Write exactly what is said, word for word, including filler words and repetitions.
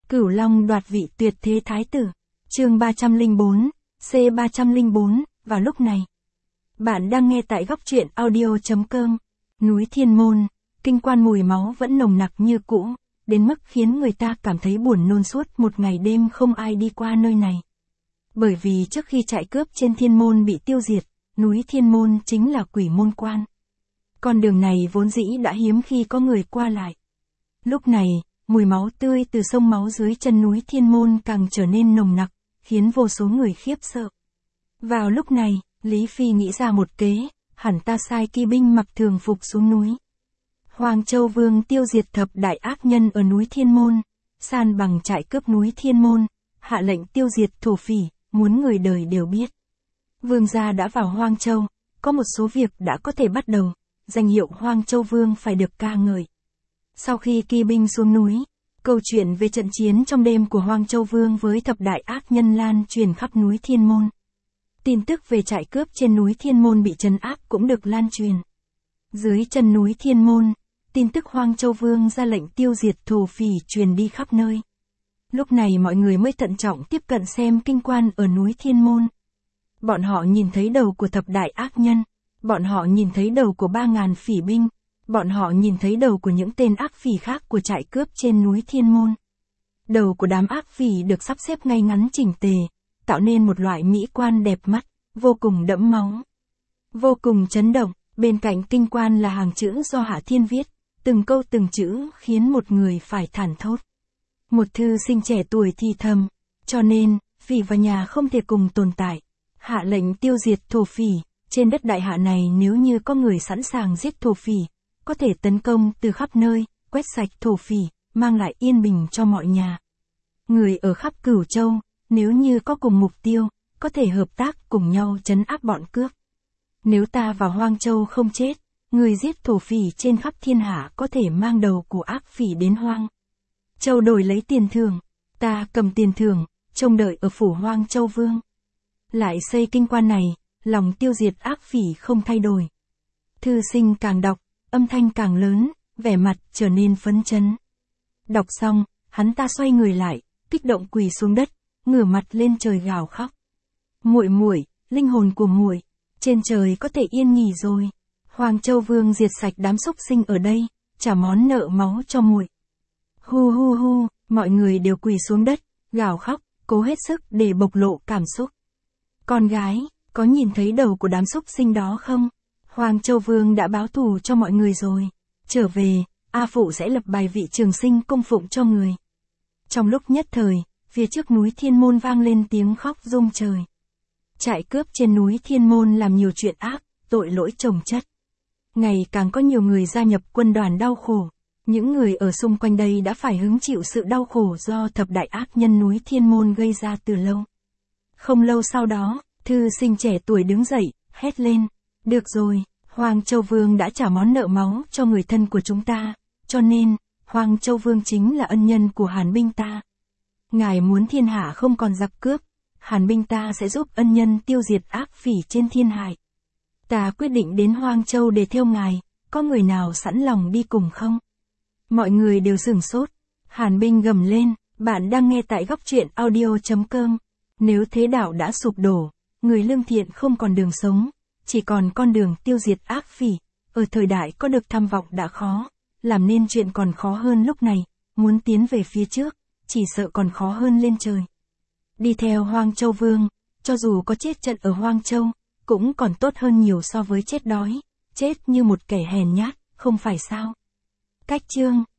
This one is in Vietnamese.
Cửu Long đoạt vị tuyệt thế thái tử. Chương ba trăm lẻ bốn, C ba trăm lẻ bốn, vào lúc này. Bạn đang nghe tại góc truyện audio.com. Núi Thiên Môn, kinh quan mùi máu vẫn nồng nặc như cũ, đến mức khiến người ta cảm thấy buồn nôn suốt một ngày đêm không ai đi qua nơi này. Bởi vì trước khi trại cướp trên Thiên Môn bị tiêu diệt, núi Thiên Môn chính là Quỷ Môn Quan. Con đường này vốn dĩ đã hiếm khi có người qua lại. Lúc này, mùi máu tươi từ sông máu dưới chân núi Thiên Môn càng trở nên nồng nặc, khiến vô số người khiếp sợ. Vào lúc này, Lý Phi nghĩ ra một kế, hẳn ta sai kỵ binh mặc thường phục xuống núi. Hoàng Châu Vương tiêu diệt thập đại ác nhân ở núi Thiên Môn, san bằng trại cướp núi Thiên Môn, hạ lệnh tiêu diệt thổ phỉ, muốn người đời đều biết. Vương gia đã vào Hoang Châu, có một số việc đã có thể bắt đầu, danh hiệu Hoang Châu Vương phải được ca ngợi. Sau khi kỵ binh xuống núi, câu chuyện về trận chiến trong đêm của Hoang Châu Vương với thập đại ác nhân lan truyền khắp núi Thiên Môn. Tin tức về trại cướp trên núi Thiên Môn bị trấn áp cũng được lan truyền. Dưới chân núi Thiên Môn, tin tức Hoang Châu Vương ra lệnh tiêu diệt thổ phỉ truyền đi khắp nơi. Lúc này mọi người mới thận trọng tiếp cận xem kinh quan ở núi Thiên Môn. Bọn họ nhìn thấy đầu của thập đại ác nhân, bọn họ nhìn thấy đầu của ba ngàn phỉ binh, bọn họ nhìn thấy đầu của những tên ác phỉ khác của trại cướp trên núi Thiên Môn. Đầu của đám ác phỉ được sắp xếp ngay ngắn chỉnh tề, tạo nên một loại mỹ quan đẹp mắt, vô cùng đẫm máu. Vô cùng chấn động, bên cạnh kinh quan là hàng chữ do Hạ Thiên viết, từng câu từng chữ khiến một người phải thản thốt. Một thư sinh trẻ tuổi thì thầm, cho nên, phỉ và nhà không thể cùng tồn tại. Hạ lệnh tiêu diệt thổ phỉ, trên đất đại hạ này nếu như có người sẵn sàng giết thổ phỉ, có thể tấn công từ khắp nơi, quét sạch thổ phỉ, mang lại yên bình cho mọi nhà. Người ở khắp Cửu Châu, nếu như có cùng mục tiêu, có thể hợp tác cùng nhau trấn áp bọn cướp. Nếu ta vào Hoang Châu không chết, người giết thổ phỉ trên khắp thiên hạ có thể mang đầu của ác phỉ đến Hoang Châu đổi lấy tiền thưởng. Ta cầm tiền thưởng, trông đợi ở phủ Hoang Châu Vương. Lại xây kinh quan này, lòng tiêu diệt ác phỉ không thay đổi. Thư sinh càng đọc, âm thanh càng lớn, vẻ mặt trở nên phấn chấn. Đọc xong, hắn ta xoay người lại, kích động quỳ xuống đất, ngửa mặt lên trời gào khóc. Muội muội, linh hồn của muội, trên trời có thể yên nghỉ rồi. Hoàng Châu Vương diệt sạch đám súc sinh ở đây, trả món nợ máu cho muội. Hu hu hu, mọi người đều quỳ xuống đất, gào khóc, cố hết sức để bộc lộ cảm xúc. Con gái, có nhìn thấy đầu của đám súc sinh đó không? Hoàng Châu Vương đã báo thù cho mọi người rồi. Trở về, A Phụ sẽ lập bài vị trường sinh cung phụng cho người. Trong lúc nhất thời, phía trước núi Thiên Môn vang lên tiếng khóc rung trời. Trại cướp trên núi Thiên Môn làm nhiều chuyện ác, tội lỗi chồng chất. Ngày càng có nhiều người gia nhập quân đoàn đau khổ. Những người ở xung quanh đây đã phải hứng chịu sự đau khổ do thập đại ác nhân núi Thiên Môn gây ra từ lâu. Không lâu sau đó, thư sinh trẻ tuổi đứng dậy, hét lên. Được rồi, Hoàng Châu Vương đã trả món nợ máu cho người thân của chúng ta, cho nên, Hoàng Châu Vương chính là ân nhân của Hàn binh ta. Ngài muốn thiên hạ không còn giặc cướp, Hàn binh ta sẽ giúp ân nhân tiêu diệt ác phỉ trên thiên hải. Ta quyết định đến Hoang Châu để theo ngài, có người nào sẵn lòng đi cùng không? Mọi người đều sửng sốt. Hàn binh gầm lên, bạn đang nghe tại góc truyện audio.com. Nếu thế đạo đã sụp đổ, người lương thiện không còn đường sống, chỉ còn con đường tiêu diệt ác phỉ, ở thời đại có được tham vọng đã khó, làm nên chuyện còn khó hơn lúc này, muốn tiến về phía trước, chỉ sợ còn khó hơn lên trời. Đi theo Hoang Châu Vương, cho dù có chết trận ở Hoang Châu, cũng còn tốt hơn nhiều so với chết đói, chết như một kẻ hèn nhát, không phải sao? Cách chương